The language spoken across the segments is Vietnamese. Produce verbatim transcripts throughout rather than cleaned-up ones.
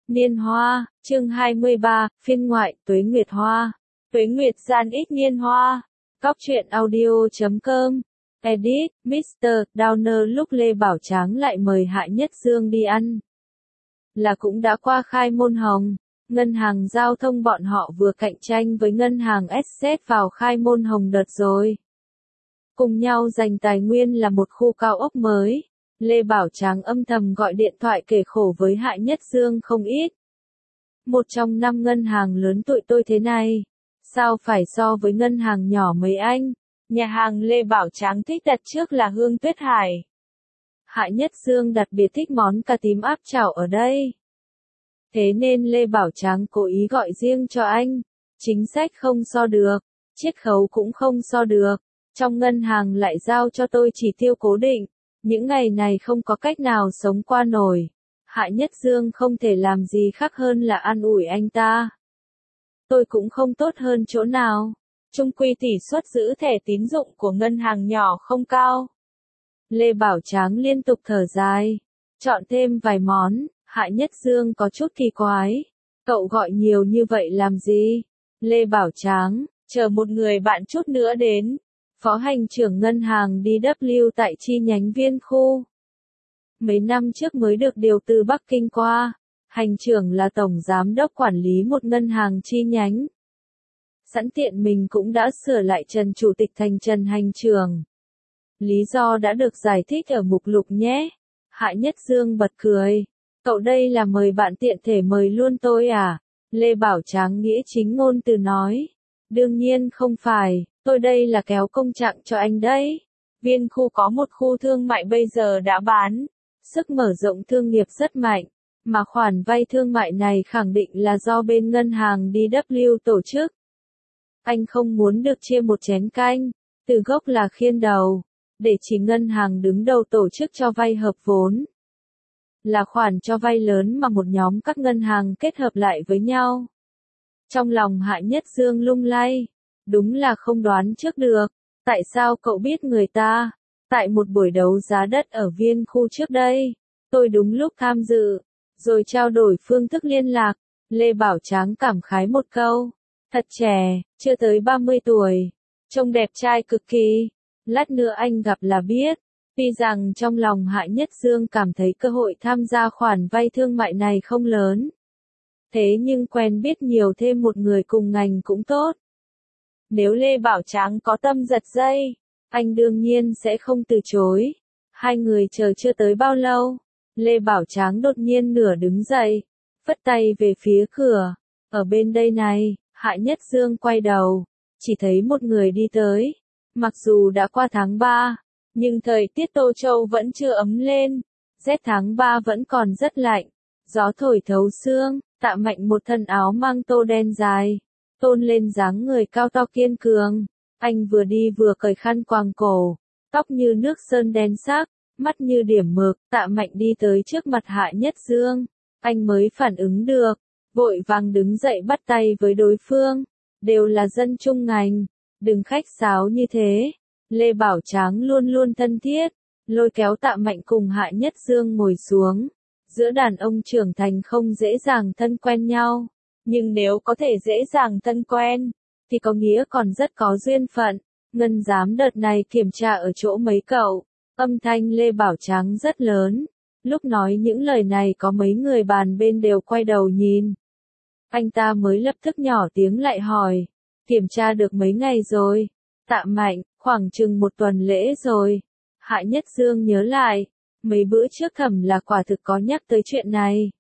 Niên hoa, chương hai mươi ba, phiên ngoại, Tuế Nguyệt Hoa. Tuế Nguyệt gian ích niên hoa. Cóc truyện audio chấm com. Edit, mít tơ Downer. Lúc Lê Bảo Tráng lại mời Hạ Nhất Dương đi ăn, là cũng đã qua khai môn hồng. Ngân hàng giao thông bọn họ vừa cạnh tranh với ngân hàng ét zét vào khai môn hồng đợt rồi. Cùng nhau giành tài nguyên là một khu cao ốc mới. Lê Bảo Tráng âm thầm gọi điện thoại kể khổ với Hạ Nhất Dương không ít. Một trong năm ngân hàng lớn tụi tôi thế này, sao phải so với ngân hàng nhỏ mấy anh? Nhà hàng Lê Bảo Tráng thích đặt trước là Hương Tuyết Hải. Hạ Nhất Dương đặc biệt thích món cà tím áp chảo ở đây. Thế nên Lê Bảo Tráng cố ý gọi riêng cho anh. Chính sách không so được, chiết khấu cũng không so được. Trong ngân hàng lại giao cho tôi chỉ tiêu cố định. Những ngày này không có cách nào sống qua nổi. Hạ Nhất Dương không thể làm gì khác hơn là an ủi anh ta. Tôi cũng không tốt hơn chỗ nào. Chung quy tỷ suất giữ thẻ tín dụng của ngân hàng nhỏ không cao. Lê Bảo Tráng liên tục thở dài. Chọn thêm vài món. Hạ Nhất Dương có chút kỳ quái. Cậu gọi nhiều như vậy làm gì? Lê Bảo Tráng, chờ một người bạn chút nữa đến. Phó hành trưởng ngân hàng đê vê tại chi nhánh Viên Khu. Mấy năm trước mới được điều từ Bắc Kinh qua. Hành trưởng là tổng giám đốc quản lý một ngân hàng chi nhánh. Sẵn tiện mình cũng đã sửa lại Trần Chủ tịch thành Trần Hành trưởng. Lý do đã được giải thích ở mục lục nhé. Hạ Nhất Dương bật cười. Cậu đây là mời bạn tiện thể mời luôn tôi à? Lê Bảo Tráng nghĩa chính ngôn từ nói. Đương nhiên không phải. Tôi đây là kéo công trạng cho anh đấy. Viên Khu có một khu thương mại bây giờ đã bán. Sức mở rộng thương nghiệp rất mạnh. Mà khoản vay thương mại này khẳng định là do bên ngân hàng đê vê tổ chức. Anh không muốn được chia một chén canh. Từ gốc là khiên đầu. Để chỉ ngân hàng đứng đầu tổ chức cho vay hợp vốn. Là khoản cho vay lớn mà một nhóm các ngân hàng kết hợp lại với nhau. Trong lòng Hạ Nhất Dương lung lay. Đúng là không đoán trước được. Tại sao cậu biết người ta? Tại một buổi đấu giá đất ở Viên Khu trước đây, tôi đúng lúc tham dự, rồi trao đổi phương thức liên lạc. Lê Bảo Tráng cảm khái một câu. Thật trẻ, chưa tới ba mươi tuổi. Trông đẹp trai cực kỳ. Lát nữa anh gặp là biết. Tuy rằng trong lòng Hạ Nhất Dương cảm thấy cơ hội tham gia khoản vay thương mại này không lớn. Thế nhưng quen biết nhiều thêm một người cùng ngành cũng tốt. Nếu Lê Bảo Tráng có tâm giật dây, anh đương nhiên sẽ không từ chối. Hai người chờ chưa tới bao lâu, Lê Bảo Tráng đột nhiên nửa đứng dậy, phất tay về phía cửa. Ở bên đây này, Hạ Nhất Dương quay đầu, chỉ thấy một người đi tới. Mặc dù đã qua tháng ba, nhưng thời tiết Tô Châu vẫn chưa ấm lên. Rét tháng ba vẫn còn rất lạnh, gió thổi thấu xương. Tạ Mạnh một thân áo mang tô đen dài, tôn lên dáng người cao to kiên cường. Anh vừa đi vừa cởi khăn quàng cổ, tóc như nước sơn đen sắc, mắt như điểm mực. Tạ Mạnh đi tới trước mặt Hạ Nhất Dương, anh mới phản ứng được, vội vàng đứng dậy bắt tay với đối phương. Đều là dân chung ngành, đừng khách sáo như thế. Lê Bảo Tráng luôn luôn thân thiết, lôi kéo Tạ Mạnh cùng Hạ Nhất Dương ngồi xuống. Giữa đàn ông trưởng thành không dễ dàng thân quen nhau. Nhưng nếu có thể dễ dàng thân quen, thì có nghĩa còn rất có duyên phận. Ngân giám đợt này kiểm tra ở chỗ mấy cậu. Âm thanh Lê Bảo Tráng rất lớn. Lúc nói những lời này có mấy người bàn bên đều quay đầu nhìn. Anh ta mới lập tức nhỏ tiếng lại hỏi. Kiểm tra được mấy ngày rồi? Tạ Mạnh, khoảng chừng một tuần lễ rồi. Hạ Nhất Dương nhớ lại. Mấy bữa trước Thẩm là quả thực có nhắc tới chuyện này.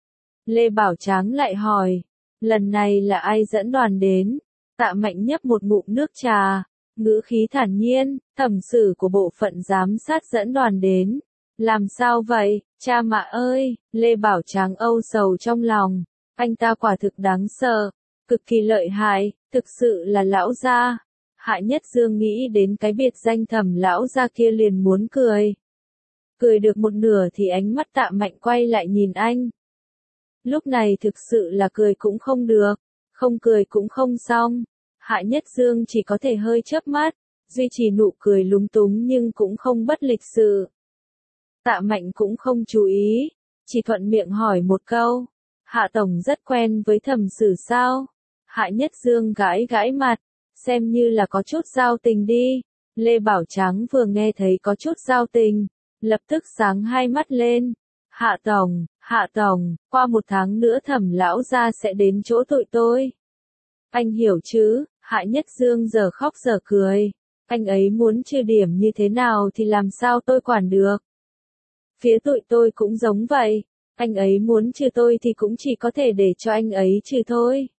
Lê Bảo Tráng lại hỏi. Lần này là ai dẫn đoàn đến? Tạ Mạnh nhấp một ngụm nước trà, ngữ khí thản nhiên. Thẩm sử của bộ phận giám sát dẫn đoàn đến. Làm sao vậy, cha mạ ơi? Lê Bảo Tráng âu sầu trong lòng. Anh ta quả thực đáng sợ, cực kỳ lợi hại, thực sự là lão gia. Hạ Nhất Dương nghĩ đến cái biệt danh Thẩm lão gia kia liền muốn cười. Cười được một nửa thì ánh mắt Tạ Mạnh quay lại nhìn anh. Lúc này thực sự là cười cũng không được, không cười cũng không xong. Hạ Nhất Dương chỉ có thể hơi chớp mắt, duy trì nụ cười lúng túng nhưng cũng không bất lịch sự. Tạ Mạnh cũng không chú ý, chỉ thuận miệng hỏi một câu. Hạ Tổng rất quen với Thẩm Sử sao? Hạ Nhất Dương gãi gãi mặt, xem như là có chút giao tình đi. Lê Bảo Tráng vừa nghe thấy có chút giao tình, lập tức sáng hai mắt lên. Hạ Tổng, Hạ Tổng, qua một tháng nữa Thẩm lão gia sẽ đến chỗ tụi tôi. Anh hiểu chứ? Hạ Nhất Dương giờ khóc giờ cười. Anh ấy muốn trừ điểm như thế nào thì làm sao tôi quản được. Phía tụi tôi cũng giống vậy. Anh ấy muốn trừ tôi thì cũng chỉ có thể để cho anh ấy trừ thôi.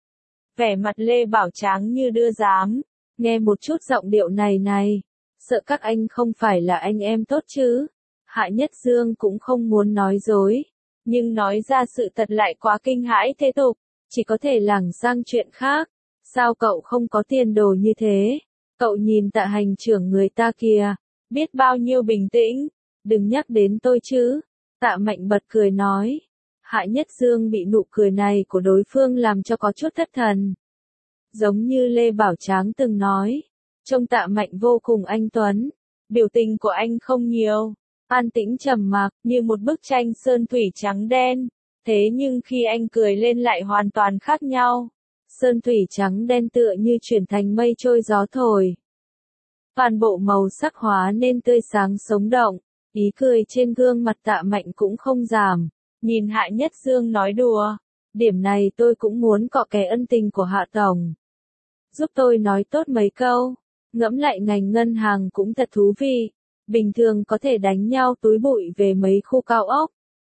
Vẻ mặt Lê Bảo Tráng như đưa dám. Nghe một chút giọng điệu này này. Sợ các anh không phải là anh em tốt chứ. Hạ Nhất Dương cũng không muốn nói dối. Nhưng nói ra sự thật lại quá kinh hãi thế tục. Chỉ có thể lảng sang chuyện khác. Sao cậu không có tiền đồ như thế? Cậu nhìn Tạ hành trưởng người ta kìa. Biết bao nhiêu bình tĩnh. Đừng nhắc đến tôi chứ. Tạ Mạnh bật cười nói. Hạ Nhất Dương bị nụ cười này của đối phương làm cho có chút thất thần. Giống như Lê Bảo Tráng từng nói. Trông Tạ Mạnh vô cùng anh tuấn. Biểu tình của anh không nhiều. An tĩnh trầm mặc như một bức tranh sơn thủy trắng đen. Thế nhưng khi anh cười lên lại hoàn toàn khác nhau. Sơn thủy trắng đen tựa như chuyển thành mây trôi gió thổi. Toàn bộ màu sắc hóa nên tươi sáng sống động. Ý cười trên gương mặt Tạ Mạnh cũng không giảm. Nhìn Hạ Nhất Dương nói đùa. Điểm này tôi cũng muốn cọ kè ân tình của Hạ Tổng. Giúp tôi nói tốt mấy câu. Ngẫm lại ngành ngân hàng cũng thật thú vị. Bình thường có thể đánh nhau túi bụi về mấy khu cao ốc.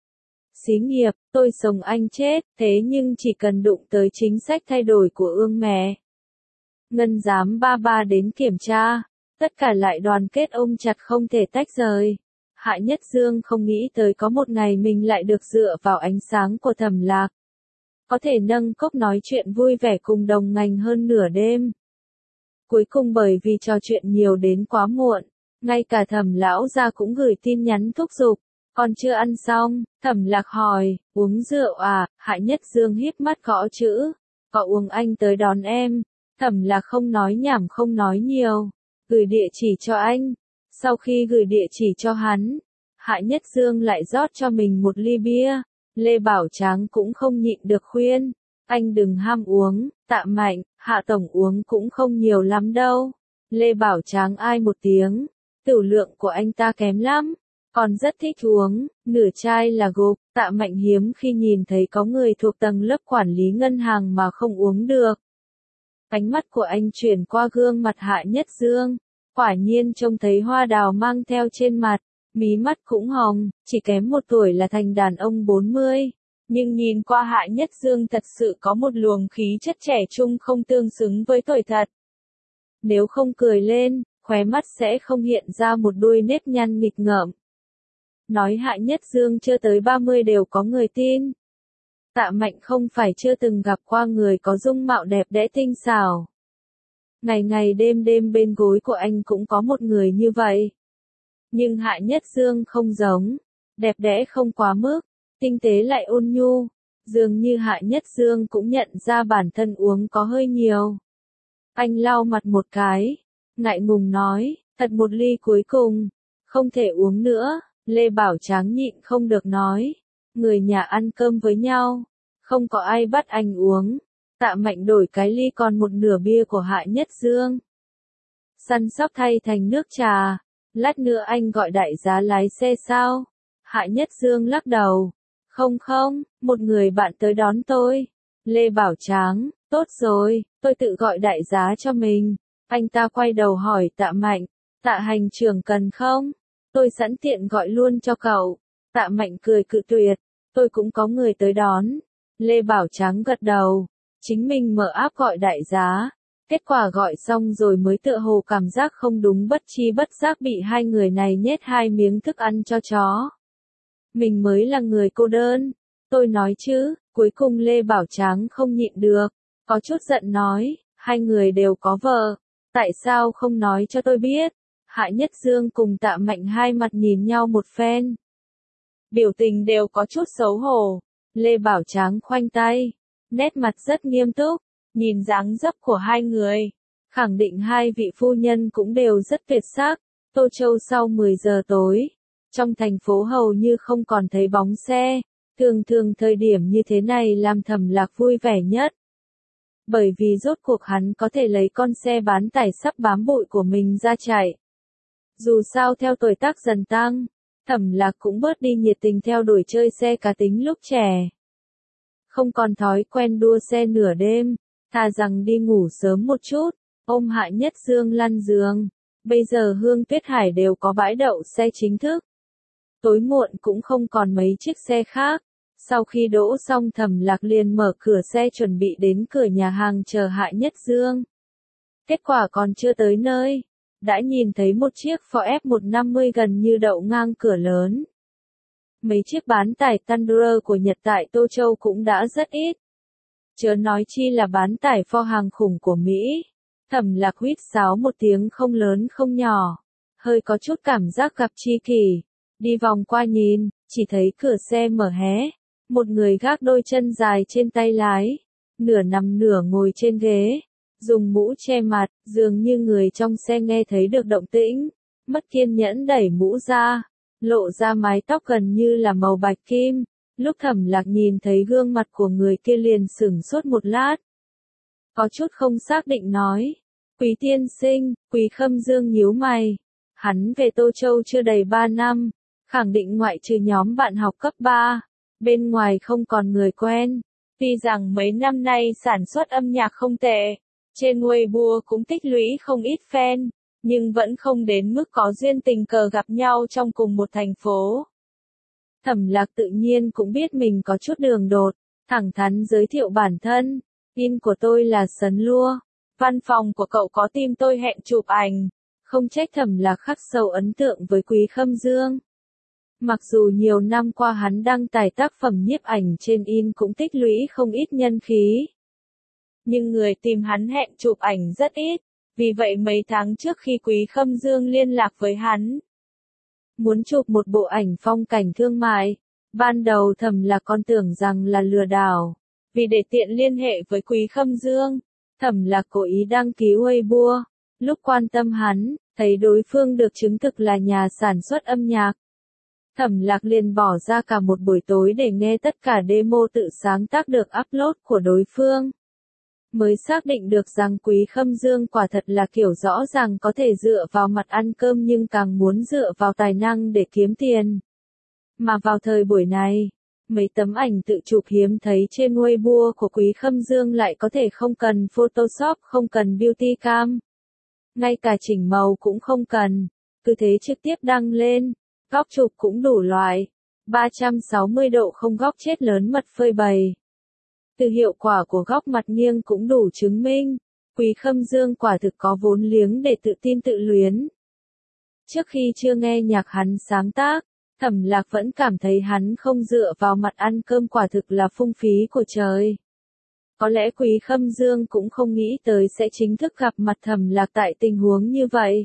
Xí nghiệp, tôi sống anh chết, thế nhưng chỉ cần đụng tới chính sách thay đổi của ương mẹ. Ngân giám ba ba đến kiểm tra. Tất cả lại đoàn kết ôm chặt không thể tách rời. Hạ Nhất Dương không nghĩ tới có một ngày mình lại được dựa vào ánh sáng của Thẩm Lạc. Có thể nâng cốc nói chuyện vui vẻ cùng đồng ngành hơn nửa đêm. Cuối cùng bởi vì trò chuyện nhiều đến quá muộn, ngay cả Thẩm lão gia cũng gửi tin nhắn thúc giục. Còn chưa ăn xong, Thẩm Lạc hỏi, uống rượu à? Hạ Nhất Dương híp mắt gõ chữ. Có uống anh tới đón em. Thẩm Lạc không nói nhảm không nói nhiều. Gửi địa chỉ cho anh. Sau khi gửi địa chỉ cho hắn, Hạ Nhất Dương lại rót cho mình một ly bia. Lê Bảo Tráng cũng không nhịn được khuyên. Anh đừng ham uống, Tạ Mạnh, Hạ Tổng uống cũng không nhiều lắm đâu. Lê Bảo Tráng ai một tiếng. Tửu lượng của anh ta kém lắm. Còn rất thích uống, nửa chai là gục. Tạ Mạnh hiếm khi nhìn thấy có người thuộc tầng lớp quản lý ngân hàng mà không uống được. Ánh mắt của anh chuyển qua gương mặt Hạ Nhất Dương. Quả nhiên trông thấy hoa đào mang theo trên mặt, mí mắt cũng hồng, chỉ kém một tuổi là thành đàn ông bốn mươi. Nhưng nhìn qua Hạ Nhất Dương thật sự có một luồng khí chất trẻ trung không tương xứng với tuổi thật. Nếu không cười lên, khóe mắt sẽ không hiện ra một đuôi nếp nhăn nghịch ngợm. Nói Hạ Nhất Dương chưa tới ba mươi đều có người tin. Tạ Mạnh không phải chưa từng gặp qua người có dung mạo đẹp đẽ tinh xảo. Ngày ngày đêm đêm bên gối của anh cũng có một người như vậy. Nhưng Hạ Nhất Dương không giống. Đẹp đẽ không quá mức. Tinh tế lại ôn nhu. Dường như Hạ Nhất Dương cũng nhận ra bản thân uống có hơi nhiều. Anh lau mặt một cái. Ngại ngùng nói. Thật một ly cuối cùng. Không thể uống nữa. Lê Bảo Tráng nhịn không được nói. Người nhà ăn cơm với nhau. Không có ai bắt anh uống. Tạ Mạnh đổi cái ly còn một nửa bia của Hạ Nhất Dương. Săn sóc thay thành nước trà. Lát nữa anh gọi đại giá lái xe sao? Hạ Nhất Dương lắc đầu. Không không, một người bạn tới đón tôi. Lê Bảo Tráng, tốt rồi, tôi tự gọi đại giá cho mình. Anh ta quay đầu hỏi Tạ Mạnh. Tạ hành trưởng cần không? Tôi sẵn tiện gọi luôn cho cậu. Tạ Mạnh cười cự tuyệt. Tôi cũng có người tới đón. Lê Bảo Tráng gật đầu. Chính mình mở app gọi đại giá. Kết quả gọi xong rồi mới tựa hồ cảm giác không đúng bất chi bất giác bị hai người này nhét hai miếng thức ăn cho chó. Mình mới là người cô đơn. Tôi nói chứ, cuối cùng Lê Bảo Tráng không nhịn được. Có chút giận nói, hai người đều có vợ. Tại sao không nói cho tôi biết? Hạ Nhất Dương cùng Tạ Mạnh hai mặt nhìn nhau một phen. Biểu tình đều có chút xấu hổ. Lê Bảo Tráng khoanh tay. Nét mặt rất nghiêm túc. Nhìn dáng dấp của hai người. Khẳng định hai vị phu nhân cũng đều rất tuyệt sắc. Tô Châu sau mười giờ tối. Trong thành phố hầu như không còn thấy bóng xe. Thường thường thời điểm như thế này làm Thẩm Lạc vui vẻ nhất. Bởi vì rốt cuộc hắn có thể lấy con xe bán tải sắp bám bụi của mình ra chạy. Dù sao theo tuổi tác dần tăng, Thẩm Lạc cũng bớt đi nhiệt tình theo đuổi chơi xe cá tính lúc trẻ. Không còn thói quen đua xe nửa đêm, thà rằng đi ngủ sớm một chút, ôm Hạ Nhất Dương lăn giường. Bây giờ Hương Tuyết Hải đều có bãi đậu xe chính thức. Tối muộn cũng không còn mấy chiếc xe khác. Sau khi đỗ xong Thẩm Lạc liền mở cửa xe chuẩn bị đến cửa nhà hàng chờ Hạ Nhất Dương. Kết quả còn chưa tới nơi, đã nhìn thấy một chiếc Ford F một trăm năm mươi gần như đậu ngang cửa lớn. Mấy chiếc bán tải Thunderer của Nhật tại Tô Châu cũng đã rất ít. Chớ nói chi là bán tải Ford hàng khủng của Mỹ. Thẩm Lạc huýt sáo một tiếng không lớn không nhỏ, hơi có chút cảm giác gặp tri kỷ. Đi vòng qua nhìn, chỉ thấy cửa xe mở hé. Một người gác đôi chân dài trên tay lái, nửa nằm nửa ngồi trên ghế, dùng mũ che mặt, dường như người trong xe nghe thấy được động tĩnh, mất kiên nhẫn đẩy mũ ra, lộ ra mái tóc gần như là màu bạch kim. Lúc Thẩm Lạc nhìn thấy gương mặt của người kia liền sửng sốt một lát. Có chút không xác định nói, Quý tiên sinh. Quý Khâm Dương nhíu mày. Hắn về Tô Châu chưa đầy ba năm, khẳng định ngoại trừ nhóm bạn học cấp ba. Bên ngoài không còn người quen. Tuy rằng mấy năm nay sản xuất âm nhạc không tệ, trên Weibo cũng tích lũy không ít fan, nhưng vẫn không đến mức có duyên tình cờ gặp nhau trong cùng một thành phố. Thẩm Lạc tự nhiên cũng biết mình có chút đường đột, thẳng thắn giới thiệu bản thân. Tin của tôi là Sấn Lua, văn phòng của cậu có team tôi hẹn chụp ảnh. Không trách Thẩm Lạc khắc sâu ấn tượng với Quý Khâm Dương. Mặc dù nhiều năm qua hắn đăng tải tác phẩm nhiếp ảnh trên in cũng tích lũy không ít nhân khí. Nhưng người tìm hắn hẹn chụp ảnh rất ít, vì vậy mấy tháng trước khi Quý Khâm Dương liên lạc với hắn, muốn chụp một bộ ảnh phong cảnh thương mại, ban đầu Thẩm Lạc còn tưởng rằng là lừa đảo, vì để tiện liên hệ với Quý Khâm Dương, Thẩm Lạc cố ý đăng ký Weibo, lúc quan tâm hắn, thấy đối phương được chứng thực là nhà sản xuất âm nhạc. Thẩm Lạc liền bỏ ra cả một buổi tối để nghe tất cả demo tự sáng tác được upload của đối phương. Mới xác định được rằng Quý Khâm Dương quả thật là kiểu rõ ràng có thể dựa vào mặt ăn cơm nhưng càng muốn dựa vào tài năng để kiếm tiền. Mà vào thời buổi này, mấy tấm ảnh tự chụp hiếm thấy trên Weibo của Quý Khâm Dương lại có thể không cần Photoshop, không cần Beauty Cam. Ngay cả chỉnh màu cũng không cần, cứ thế trực tiếp đăng lên. Góc chụp cũng đủ loại, ba trăm sáu mươi độ không góc chết lớn mật phơi bày. Từ hiệu quả của góc mặt nghiêng cũng đủ chứng minh, Quý Khâm Dương quả thực có vốn liếng để tự tin tự luyến. Trước khi chưa nghe nhạc hắn sáng tác, Thẩm Lạc vẫn cảm thấy hắn không dựa vào mặt ăn cơm quả thực là phung phí của trời. Có lẽ Quý Khâm Dương cũng không nghĩ tới sẽ chính thức gặp mặt Thẩm Lạc tại tình huống như vậy.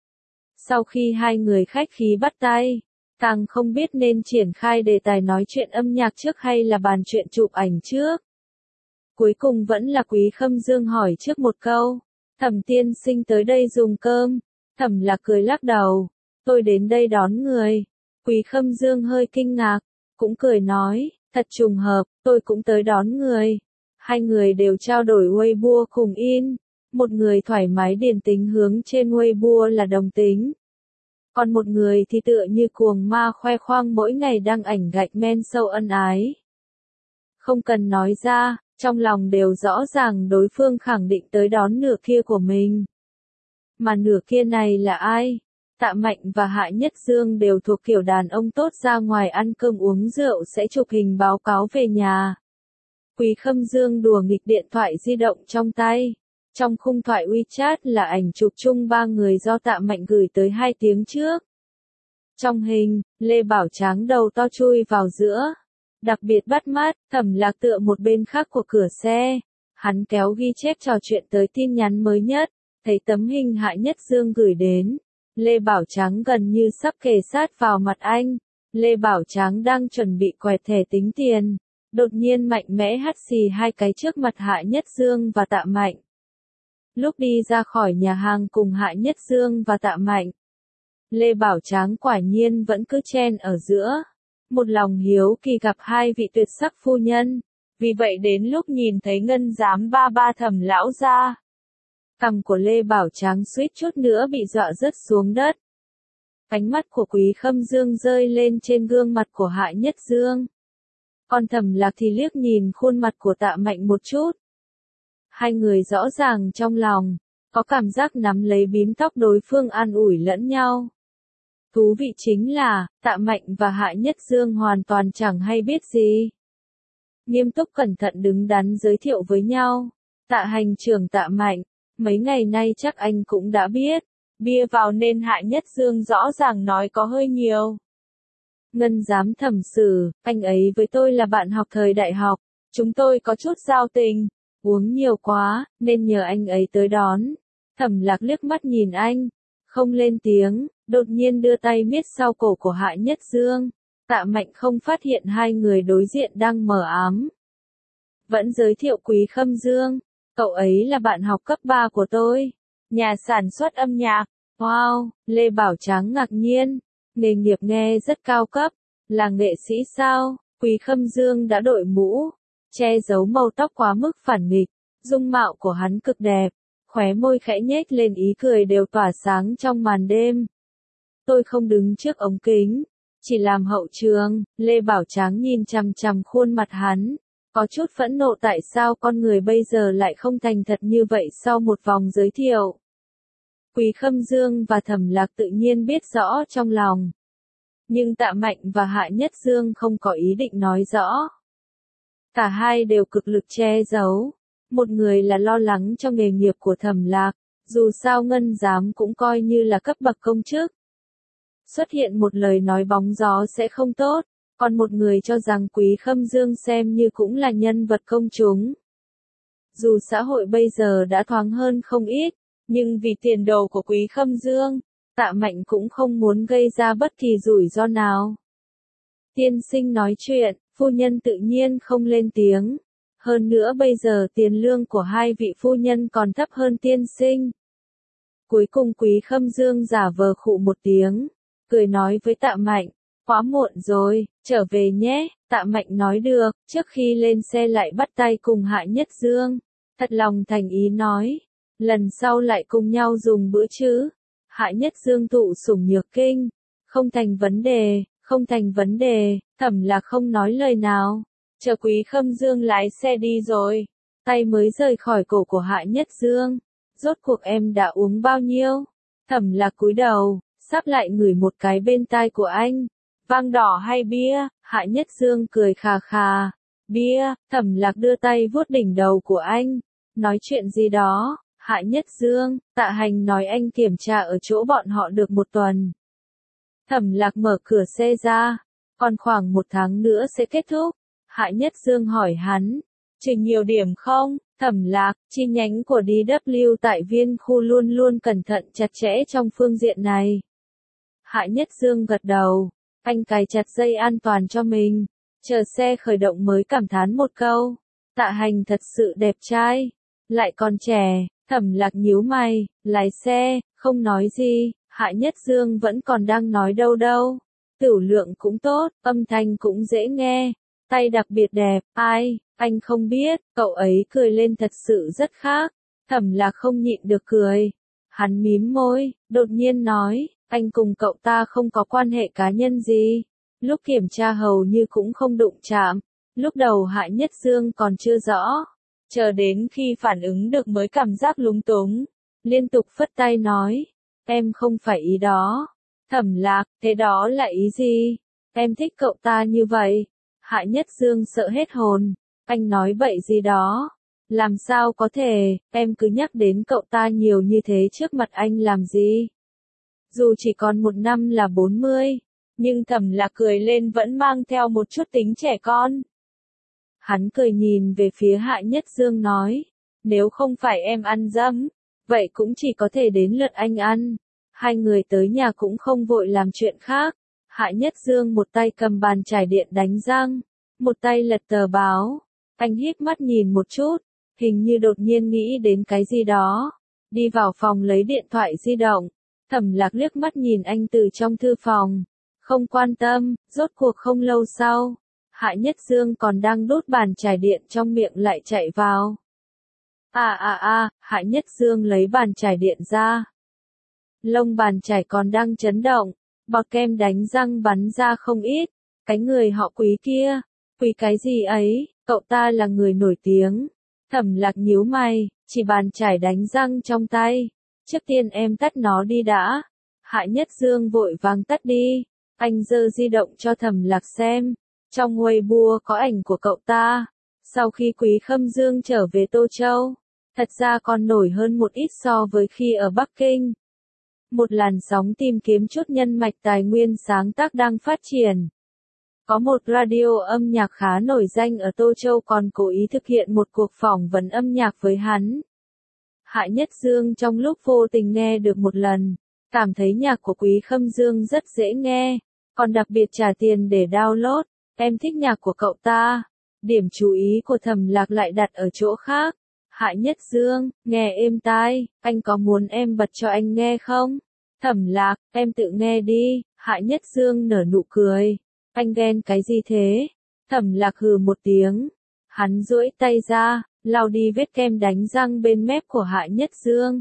Sau khi hai người khách khí bắt tay, càng không biết nên triển khai đề tài nói chuyện âm nhạc trước hay là bàn chuyện chụp ảnh trước. Cuối cùng vẫn là Quý Khâm Dương hỏi trước một câu, Thẩm tiên sinh tới đây dùng cơm. Thẩm Lạc cười lắc đầu, tôi đến đây đón người. Quý Khâm Dương hơi kinh ngạc, cũng cười nói, thật trùng hợp, tôi cũng tới đón người. Hai người đều trao đổi Weibo cùng in. Một người thoải mái điển tính hướng trên Weibo là đồng tính. Còn một người thì tựa như cuồng ma khoe khoang mỗi ngày đăng ảnh gạch men sâu ân ái. Không cần nói ra, trong lòng đều rõ ràng đối phương khẳng định tới đón nửa kia của mình. Mà nửa kia này là ai? Tạ Mạnh và Hạ Nhất Dương đều thuộc kiểu đàn ông tốt, ra ngoài ăn cơm uống rượu sẽ chụp hình báo cáo về nhà. Quý Khâm Dương đùa nghịch điện thoại di động trong tay. Trong khung thoại WeChat là ảnh chụp chung ba người do Tạ Mạnh gửi tới hai tiếng trước. Trong hình, Lê Bảo Tráng đầu to chui vào giữa. Đặc biệt bắt mắt, Thẩm Lạc tựa một bên khác của cửa xe. Hắn kéo ghi chép trò chuyện tới tin nhắn mới nhất, thấy tấm hình Hạ Nhất Dương gửi đến. Lê Bảo Tráng gần như sắp kề sát vào mặt anh. Lê Bảo Tráng đang chuẩn bị quẹt thẻ tính tiền. Đột nhiên mạnh mẽ hắt xì hai cái trước mặt Hạ Nhất Dương và Tạ Mạnh. Lúc đi ra khỏi nhà hàng cùng Hạ Nhất Dương và Tạ Mạnh, Lê Bảo Tráng quả nhiên vẫn cứ chen ở giữa. một lòng hiếu kỳ gặp hai vị tuyệt sắc phu nhân, vì vậy đến lúc nhìn thấy ngân giám ba ba Thẩm lão gia, cằm của Lê Bảo Tráng suýt chút nữa bị dọa rớt xuống đất. Ánh mắt của Quý Khâm Dương rơi lên trên gương mặt của Hạ Nhất Dương. Còn Thẩm Lạc thì liếc nhìn khuôn mặt của Tạ Mạnh một chút. Hai người rõ ràng trong lòng, có cảm giác nắm lấy bím tóc đối phương an ủi lẫn nhau. Thú vị chính là, Tạ Mạnh và Hạ Nhất Dương hoàn toàn chẳng hay biết gì. Nghiêm túc cẩn thận đứng đắn giới thiệu với nhau. Tạ hành trưởng Tạ Mạnh, mấy ngày nay chắc anh cũng đã biết. Bia vào nên Hạ Nhất Dương rõ ràng nói có hơi nhiều. Ngân giám Thẩm xử, anh ấy với tôi là bạn học thời đại học, chúng tôi có chút giao tình, uống nhiều quá, nên nhờ anh ấy tới đón. Thẩm Lạc liếc mắt nhìn anh, không lên tiếng, đột nhiên đưa tay miết sau cổ của Hạ Nhất Dương. Tạ Mạnh không phát hiện hai người đối diện đang mờ ám. Vẫn giới thiệu Quý Khâm Dương, cậu ấy là bạn học cấp ba của tôi, nhà sản xuất âm nhạc. Wow, Lê Bảo Tráng ngạc nhiên, nghề nghiệp nghe rất cao cấp, là nghệ sĩ sao? Quý Khâm Dương đã đội mũ, che giấu màu tóc quá mức phản nghịch, dung mạo của hắn cực đẹp, khóe môi khẽ nhếch lên ý cười đều tỏa sáng trong màn đêm. Tôi không đứng trước ống kính, chỉ làm hậu trường. Lê Bảo Tráng nhìn chằm chằm khuôn mặt hắn, có chút phẫn nộ tại sao con người bây giờ lại không thành thật như vậy sau một vòng giới thiệu. Quý Khâm Dương và Thẩm Lạc tự nhiên biết rõ trong lòng. Nhưng Tạ Mạnh và Hạ Nhất Dương không có ý định nói rõ. Cả hai đều cực lực che giấu. Một người là lo lắng cho nghề nghiệp của Thẩm Lạc, dù sao ngân giám cũng coi như là cấp bậc công chức. Xuất hiện một lời nói bóng gió sẽ không tốt, còn một người cho rằng Quý Khâm Dương xem như cũng là nhân vật công chúng. Dù xã hội bây giờ đã thoáng hơn không ít, nhưng vì tiền đồ của Quý Khâm Dương, Tạ Mạnh cũng không muốn gây ra bất kỳ rủi ro nào. Tiên sinh nói chuyện, phu nhân tự nhiên không lên tiếng. Hơn nữa bây giờ tiền lương của hai vị phu nhân còn thấp hơn tiên sinh. Cuối cùng Quý Khâm Dương giả vờ khụ một tiếng, cười nói với Tạ Mạnh, quá muộn rồi, trở về nhé. Tạ Mạnh nói được, trước khi lên xe lại bắt tay cùng Hạ Nhất Dương, thật lòng thành ý nói, lần sau lại cùng nhau dùng bữa chứ. Hạ Nhất Dương tụ sủng nhược kinh, không thành vấn đề, không thành vấn đề. Thẩm Lạc không nói lời nào, chờ Quý Khâm Dương lái xe đi rồi, tay mới rời khỏi cổ của Hạ Nhất Dương. Rốt cuộc em đã uống bao nhiêu? Thẩm Lạc cúi đầu, sắp lại ngửi một cái bên tai của anh. Vang đỏ hay bia? Hạ Nhất Dương cười khà khà. Bia. Thẩm Lạc đưa tay vuốt đỉnh đầu của anh. Nói chuyện gì đó? Hạ Nhất Dương, Tạ Hành nói anh kiểm tra ở chỗ bọn họ được một tuần. Thẩm Lạc mở cửa xe ra. Còn khoảng một tháng nữa sẽ kết thúc. Hạ Nhất Dương hỏi hắn. Trừ nhiều điểm không? Thẩm Lạc, chi nhánh của đê vê tại Viên Khu luôn luôn cẩn thận chặt chẽ trong phương diện này. Hạ Nhất Dương gật đầu. Anh cài chặt dây an toàn cho mình. Chờ xe khởi động mới cảm thán một câu. Tạ Hành thật sự đẹp trai. Lại còn trẻ. Thẩm Lạc nhíu mày, lái xe, không nói gì. Hạ Nhất Dương vẫn còn đang nói đâu đâu. Tửu lượng cũng tốt, âm thanh cũng dễ nghe. Tay đặc biệt đẹp, ai, anh không biết. Cậu ấy cười lên thật sự rất khác. Thẩm Lạc không nhịn được cười. Hắn mím môi, đột nhiên nói, anh cùng cậu ta không có quan hệ cá nhân gì. Lúc kiểm tra hầu như cũng không đụng chạm. Lúc đầu Hạ Nhất Dương còn chưa rõ. Chờ đến khi phản ứng được mới cảm giác lúng túng. Liên tục phất tay nói, em không phải ý đó. Thẩm Lạc, thế đó là ý gì? Em thích cậu ta như vậy. Hạ Nhất Dương sợ hết hồn. Anh nói bậy gì đó. Làm sao có thể, em cứ nhắc đến cậu ta nhiều như thế trước mặt anh làm gì? Dù chỉ còn một năm là bốn mươi, nhưng Thẩm Lạc cười lên vẫn mang theo một chút tính trẻ con. Hắn cười nhìn về phía Hạ Nhất Dương nói, nếu không phải em ăn dấm, vậy cũng chỉ có thể đến lượt anh ăn. Hai người tới nhà cũng không vội làm chuyện khác. Hạ Nhất Dương một tay cầm bàn chải điện đánh răng, một tay lật tờ báo. Anh híp mắt nhìn một chút, hình như đột nhiên nghĩ đến cái gì đó. Đi vào phòng lấy điện thoại di động. Thẩm Lạc liếc mắt nhìn anh từ trong thư phòng. Không quan tâm, rốt cuộc không lâu sau, Hạ Nhất Dương còn đang đốt bàn chải điện trong miệng lại chạy vào. À à à, Hạ Nhất Dương lấy bàn chải điện ra. Lông bàn chải còn đang chấn động, bọt kem đánh răng bắn ra không ít. Cái người họ Quý kia, Quý cái gì ấy, cậu ta là người nổi tiếng. Thẩm Lạc nhíu mày, chỉ bàn chải đánh răng trong tay. Trước tiên em tắt nó đi đã. Hạ Nhất Dương vội vàng tắt đi. Anh giơ di động cho Thẩm Lạc xem. Trong Weibo có ảnh của cậu ta. Sau khi Quý Khâm Dương trở về Tô Châu, thật ra còn nổi hơn một ít so với khi ở Bắc Kinh. Một làn sóng tìm kiếm chút nhân mạch tài nguyên sáng tác đang phát triển. Có một radio âm nhạc khá nổi danh ở Tô Châu còn cố ý thực hiện một cuộc phỏng vấn âm nhạc với hắn. Hạ Nhất Dương trong lúc vô tình nghe được một lần, cảm thấy nhạc của Quý Khâm Dương rất dễ nghe, còn đặc biệt trả tiền để download. Em thích nhạc của cậu ta. Điểm chú ý của Thẩm Lạc lại đặt ở chỗ khác. Hạ Nhất Dương, nghe êm tai, anh có muốn em bật cho anh nghe không? Thẩm Lạc, em tự nghe đi. Hạ Nhất Dương nở nụ cười. Anh ghen cái gì thế? Thẩm Lạc hừ một tiếng. Hắn duỗi tay ra, lau đi vết kem đánh răng bên mép của Hạ Nhất Dương.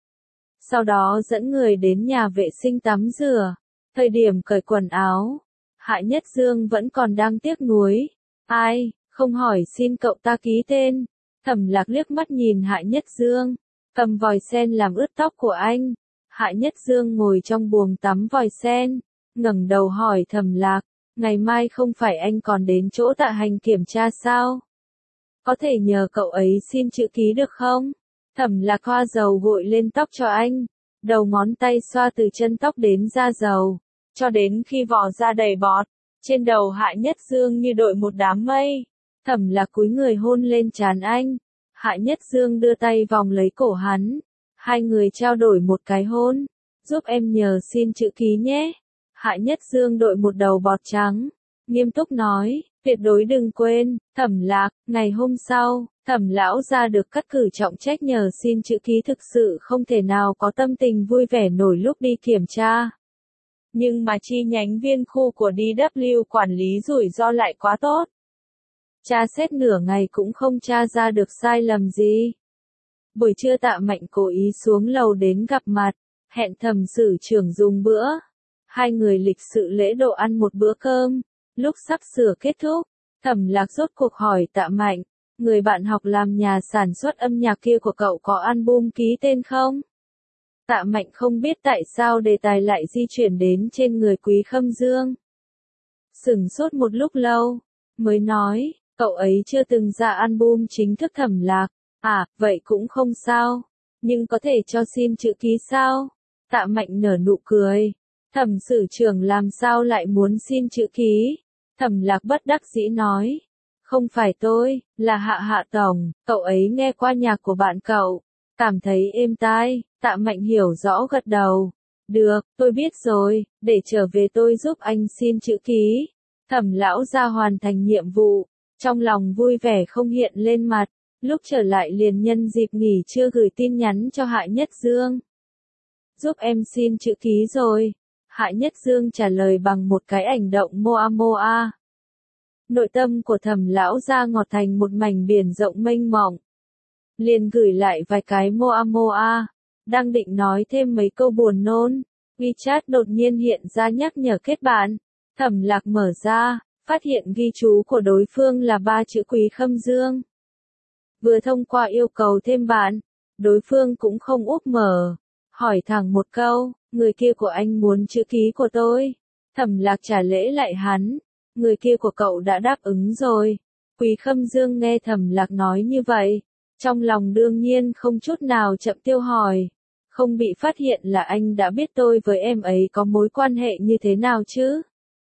Sau đó dẫn người đến nhà vệ sinh tắm rửa. Thời điểm cởi quần áo, Hạ Nhất Dương vẫn còn đang tiếc nuối. Ai, không hỏi xin cậu ta ký tên. Thẩm Lạc liếc mắt nhìn Hạ Nhất Dương, cầm vòi sen làm ướt tóc của anh. Hạ Nhất Dương ngồi trong buồng tắm vòi sen, ngẩng đầu hỏi Thẩm Lạc, ngày mai không phải anh còn đến chỗ Tạ Hành kiểm tra sao? Có thể nhờ cậu ấy xin chữ ký được không? Thẩm Lạc thoa dầu gội lên tóc cho anh, đầu ngón tay xoa từ chân tóc đến da dầu, cho đến khi vỏ ra đầy bọt. Trên đầu Hạ Nhất Dương như đội một đám mây. Thẩm Lạc cúi người hôn lên trán anh. Hạ Nhất Dương đưa tay vòng lấy cổ hắn. Hai người trao đổi một cái hôn. Giúp em nhờ xin chữ ký nhé. Hạ Nhất Dương đội một đầu bọt trắng. Nghiêm túc nói, tuyệt đối đừng quên. Thẩm Lạc, ngày hôm sau, Thẩm lão gia được cắt cử trọng trách nhờ xin chữ ký thực sự không thể nào có tâm tình vui vẻ nổi lúc đi kiểm tra. Nhưng mà chi nhánh viên khu của đê vê quản lý rủi ro lại quá tốt. Tra xét nửa ngày cũng không tra ra được sai lầm gì. Buổi trưa Tạ Mạnh cố ý xuống lầu đến gặp mặt, hẹn Thẩm Sử trưởng dùng bữa. Hai người lịch sự lễ độ ăn một bữa cơm. Lúc sắp sửa kết thúc, Thẩm Lạc rốt cuộc hỏi Tạ Mạnh, người bạn học làm nhà sản xuất âm nhạc kia của cậu có album ký tên không? Tạ Mạnh không biết tại sao đề tài lại di chuyển đến trên người Quý Khâm Dương. Sửng sốt một lúc lâu, mới nói, cậu ấy chưa từng ra album chính thức. Thẩm Lạc, à, vậy cũng không sao, nhưng có thể cho xin chữ ký sao? Tạ Mạnh nở nụ cười, Thẩm Sử trưởng làm sao lại muốn xin chữ ký? Thẩm Lạc bất đắc dĩ nói, không phải tôi, là Hạ Hạ Tổng, cậu ấy nghe qua nhạc của bạn cậu, cảm thấy êm tai. Tạ Mạnh hiểu rõ gật đầu. Được, tôi biết rồi, để trở về tôi giúp anh xin chữ ký. Thẩm lão gia hoàn thành nhiệm vụ, trong lòng vui vẻ không hiện lên mặt, lúc trở lại liền nhân dịp nghỉ trưa gửi tin nhắn cho Hạ Nhất Dương. Giúp em xin chữ ký rồi. Hạ Nhất Dương trả lời bằng một cái ảnh động moa moa. Nội tâm của Thẩm lão gia ngọt thành một mảnh biển rộng mênh mông. Liền gửi lại vài cái moa moa. Đang định nói thêm mấy câu buồn nôn, WeChat đột nhiên hiện ra nhắc nhở kết bạn. Thẩm Lạc mở ra, phát hiện ghi chú của đối phương là ba chữ Quý Khâm Dương. Vừa thông qua yêu cầu thêm bạn, đối phương cũng không úp mở, hỏi thẳng một câu, người kia của anh muốn chữ ký của tôi. Thẩm Lạc trả lễ lại hắn, người kia của cậu đã đáp ứng rồi. Quý Khâm Dương nghe Thẩm Lạc nói như vậy, trong lòng đương nhiên không chút nào chậm tiêu hỏi, không bị phát hiện là anh đã biết tôi với em ấy có mối quan hệ như thế nào chứ?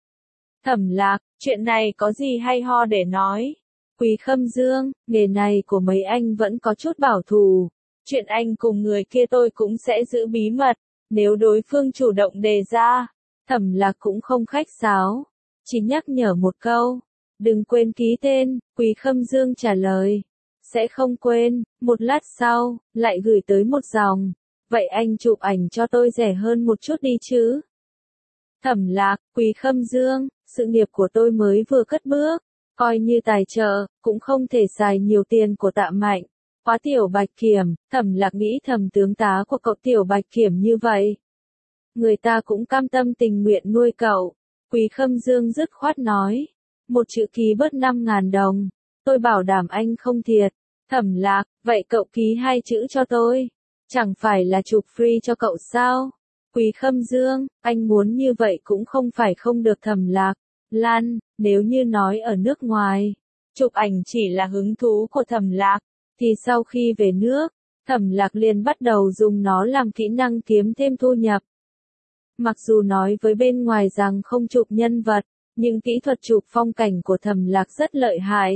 Thẩm Lạc, chuyện này có gì hay ho để nói? Quý Khâm Dương, nghề này của mấy anh vẫn có chút bảo thủ. Chuyện anh cùng người kia tôi cũng sẽ giữ bí mật, nếu đối phương chủ động đề ra. Thẩm Lạc cũng không khách sáo, chỉ nhắc nhở một câu, đừng quên ký tên. Quý Khâm Dương trả lời, sẽ không quên. Một lát sau, lại gửi tới một dòng, vậy anh chụp ảnh cho tôi rẻ hơn một chút đi chứ. Thẩm Lạc, Quý Khâm Dương, sự nghiệp của tôi mới vừa cất bước, coi như tài trợ, cũng không thể xài nhiều tiền của Tạ Mạnh. Quá Tiểu Bạch Kiểm, Thẩm Lạc nghĩ thầm tướng tá của cậu Tiểu Bạch Kiểm như vậy. Người ta cũng cam tâm tình nguyện nuôi cậu. Quý Khâm Dương dứt khoát nói. Một chữ ký bớt năm ngàn đồng. Tôi bảo đảm anh không thiệt. Thẩm Lạc, vậy cậu ký hai chữ cho tôi. Chẳng phải là chụp free cho cậu sao? Quý Khâm Dương, anh muốn như vậy cũng không phải không được. Thẩm Lạc. Lan, nếu như nói ở nước ngoài, chụp ảnh chỉ là hứng thú của Thẩm Lạc, thì sau khi về nước, Thẩm Lạc liền bắt đầu dùng nó làm kỹ năng kiếm thêm thu nhập. Mặc dù nói với bên ngoài rằng không chụp nhân vật, nhưng kỹ thuật chụp phong cảnh của Thẩm Lạc rất lợi hại.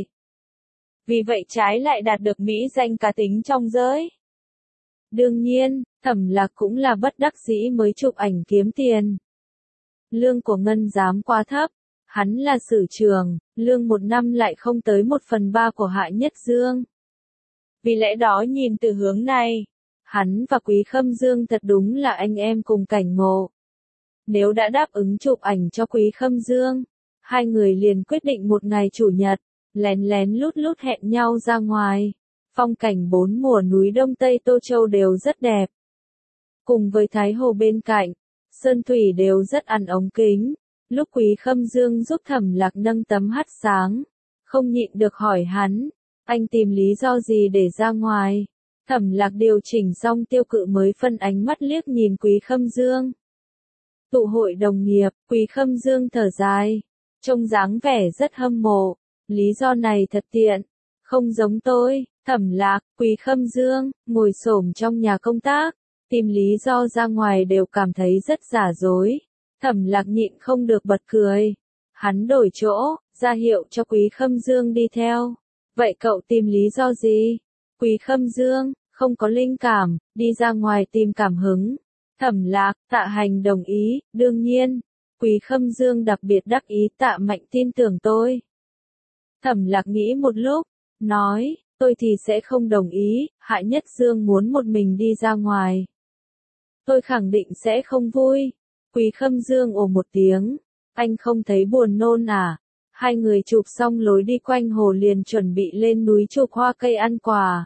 Vì vậy trái lại đạt được mỹ danh cá tính trong giới. Đương nhiên, Thẩm Lạc cũng là bất đắc dĩ mới chụp ảnh kiếm tiền. Lương của Ngân Giám quá thấp, hắn là sử trường, lương một năm lại không tới một phần ba của Hạ Nhất Dương. Vì lẽ đó nhìn từ hướng này, hắn và Quý Khâm Dương thật đúng là anh em cùng cảnh ngộ. Nếu đã đáp ứng chụp ảnh cho Quý Khâm Dương, hai người liền quyết định một ngày chủ nhật, lén lén lút lút hẹn nhau ra ngoài. Phong cảnh bốn mùa núi Đông Tây Tô Châu đều rất đẹp. Cùng với Thái Hồ bên cạnh, sơn thủy đều rất ăn ống kính. Lúc Quý Khâm Dương giúp Thẩm Lạc nâng tấm hắt sáng, không nhịn được hỏi hắn, anh tìm lý do gì để ra ngoài? Thẩm Lạc điều chỉnh xong tiêu cự mới phân ánh mắt liếc nhìn Quý Khâm Dương. Tụ hội đồng nghiệp, Quý Khâm Dương thở dài, trông dáng vẻ rất hâm mộ, lý do này thật tiện, không giống tôi. Thẩm Lạc, Quý Khâm Dương, ngồi xổm trong nhà công tác, tìm lý do ra ngoài đều cảm thấy rất giả dối. Thẩm Lạc nhịn không được bật cười. Hắn đổi chỗ, ra hiệu cho Quý Khâm Dương đi theo. Vậy cậu tìm lý do gì? Quý Khâm Dương, không có linh cảm, đi ra ngoài tìm cảm hứng. Thẩm Lạc, Tạ Hành đồng ý, đương nhiên. Quý Khâm Dương đặc biệt đắc ý. Tạ Mạnh tin tưởng tôi. Thẩm Lạc nghĩ một lúc, nói, tôi thì sẽ không đồng ý. Hạ Nhất Dương muốn một mình đi ra ngoài, tôi khẳng định sẽ không vui. Quý Khâm Dương ồ một tiếng, anh không thấy buồn nôn à? Hai người chụp xong lối đi quanh hồ liền chuẩn bị lên núi chụp hoa cây ăn quả.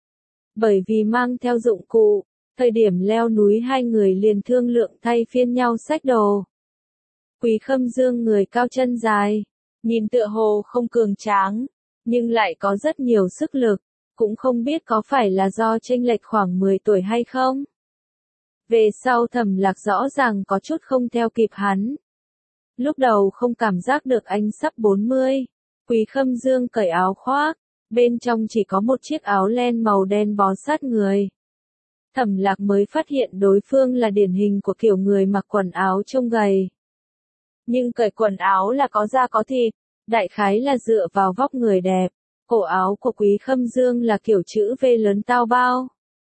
Bởi vì mang theo dụng cụ, thời điểm leo núi hai người liền thương lượng thay phiên nhau xách đồ. Quý Khâm Dương người cao chân dài, nhìn tựa hồ không cường tráng, nhưng lại có rất nhiều sức lực, cũng không biết có phải là do chênh lệch khoảng mười tuổi hay không. Về sau Thẩm Lạc rõ ràng có chút không theo kịp hắn. Lúc đầu không cảm giác được anh sắp bốn mươi. Quý Khâm Dương cởi áo khoác, bên trong chỉ có một chiếc áo len màu đen bó sát người. Thẩm Lạc mới phát hiện đối phương là điển hình của kiểu người mặc quần áo trông gầy. Nhưng cởi quần áo là có da có thịt, đại khái là dựa vào vóc người đẹp. Cổ áo của Quý Khâm Dương là kiểu chữ V lớn tao bao.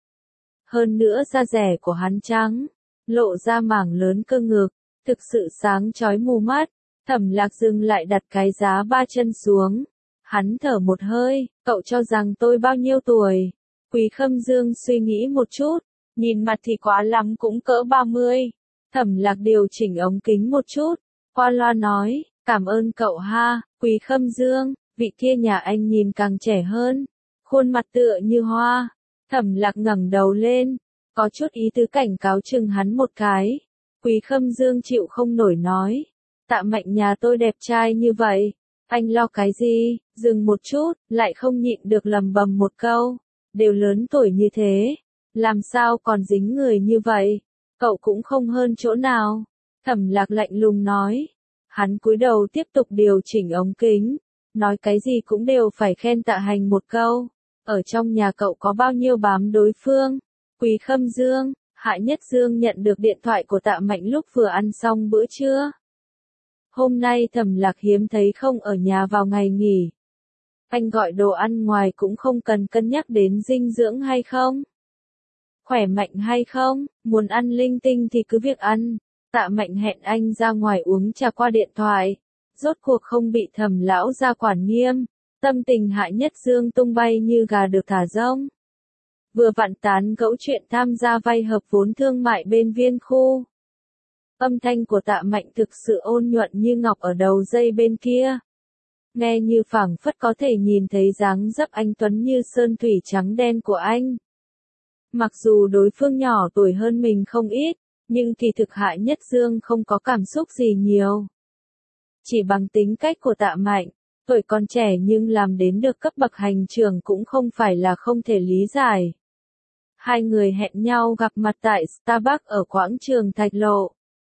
Hơn nữa da rẻ của hắn trắng, lộ ra mảng lớn cơ ngực, thực sự sáng chói mù mắt. Thẩm Lạc dừng lại đặt cái giá ba chân xuống. Hắn thở một hơi, cậu cho rằng tôi bao nhiêu tuổi? Quý Khâm Dương suy nghĩ một chút, nhìn mặt thì quá lắm cũng cỡ ba mươi. Thẩm Lạc điều chỉnh ống kính một chút, qua loa nói, cảm ơn cậu ha. Quý Khâm Dương, vị kia nhà anh nhìn càng trẻ hơn, khuôn mặt tựa như hoa. Thẩm Lạc ngẩng đầu lên, có chút ý tứ cảnh cáo chừng hắn một cái. Quý Khâm Dương chịu không nổi nói, Tạ Mạnh nhà tôi đẹp trai như vậy, anh lo cái gì? Dừng một chút, lại không nhịn được lầm bầm một câu, đều lớn tuổi như thế, làm sao còn dính người như vậy? Cậu cũng không hơn chỗ nào. Thẩm Lạc lạnh lùng nói. Hắn cúi đầu tiếp tục điều chỉnh ống kính, nói cái gì cũng đều phải khen Tạ Hành một câu. Ở trong nhà cậu có bao nhiêu bám đối phương? Quý Khâm Dương, Hạ Nhất Dương nhận được điện thoại của Tạ Mạnh lúc vừa ăn xong bữa trưa. Hôm nay Thẩm Lạc hiếm thấy không ở nhà vào ngày nghỉ. Anh gọi đồ ăn ngoài cũng không cần cân nhắc đến dinh dưỡng hay không. Khỏe mạnh hay không, muốn ăn linh tinh thì cứ việc ăn. Tạ Mạnh hẹn anh ra ngoài uống trà qua điện thoại. Rốt cuộc không bị Thẩm lão ra quản nghiêm. Tâm tình Hạ Nhất Dương tung bay như gà được thả rông. Vừa vặn tán gẫu chuyện tham gia vay hợp vốn thương mại bên Viên Khu. Âm thanh của Tạ Mạnh thực sự ôn nhuận như ngọc ở đầu dây bên kia. Nghe như phảng phất có thể nhìn thấy dáng dấp anh tuấn như sơn thủy trắng đen của anh. Mặc dù đối phương nhỏ tuổi hơn mình không ít, nhưng kỳ thực Hạ Nhất Dương không có cảm xúc gì nhiều. Chỉ bằng tính cách của Tạ Mạnh, tuổi còn trẻ nhưng làm đến được cấp bậc hành trưởng cũng không phải là không thể lý giải. Hai người hẹn nhau gặp mặt tại Starbucks ở quảng trường Thạch Lộ.